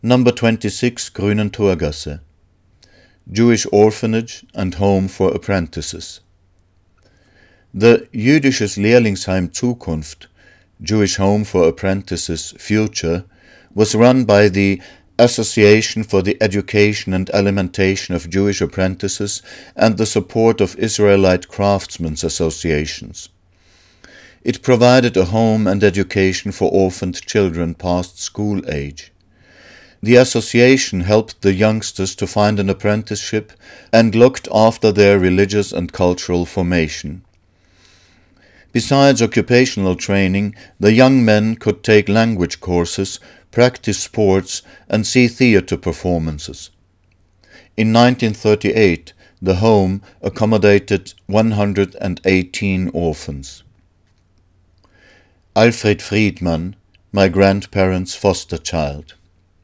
Number 26 Grünentorgasse. Jewish Orphanage and Home for Apprentices. The Jüdisches Lehrlingsheim Zukunft, Jewish Home for Apprentices Future, was run by the Association for the Education and Alimentation of Jewish Apprentices and the support of Israelite craftsmen's associations. It provided a home and education for orphaned children past school age. The association helped the youngsters to find an apprenticeship and looked after their religious and cultural formation. Besides occupational training, the young men could take language courses, practice sports, and see theatre performances. In 1938, the home accommodated 118 orphans. Alfred Friedmann, my grandparents' foster child.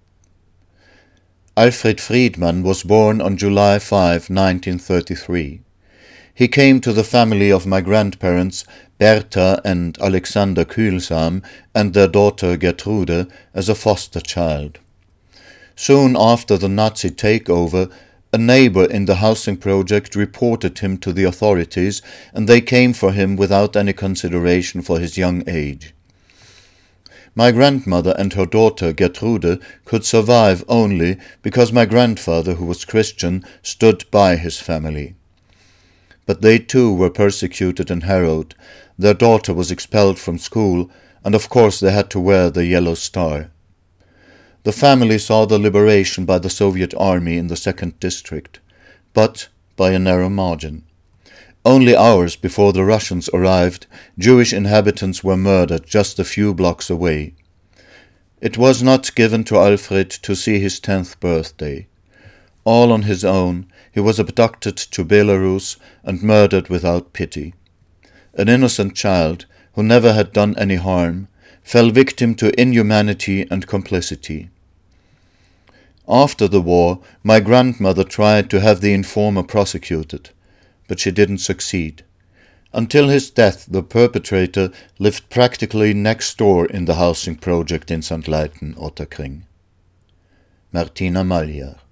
Alfred Friedmann was born on July 5, 1933. He came to the family of my grandparents, Bertha and Alexander Kühlsam, and their daughter Gertrude, as a foster child. Soon after the Nazi takeover, a neighbor in the housing project reported him to the authorities, and they came for him without any consideration for his young age. My grandmother and her daughter Gertrude could survive only because my grandfather, who was Christian, stood by his family. But they too were persecuted and harrowed. Their daughter was expelled from school, and of course they had to wear the yellow star. The family saw the liberation by the Soviet army in the 2nd District, but by a narrow margin. Only hours before the Russians arrived, Jewish inhabitants were murdered just a few blocks away. It was not given to Alfred to see his 10th birthday. All on his own, he was abducted to Belarus and murdered without pity. An innocent child, who never had done any harm, fell victim to inhumanity and complicity. After the war, my grandmother tried to have the informer prosecuted, but she didn't succeed. Until his death, the perpetrator lived practically next door in the housing project in St. Leiten, Ottakring. Martina Maljar.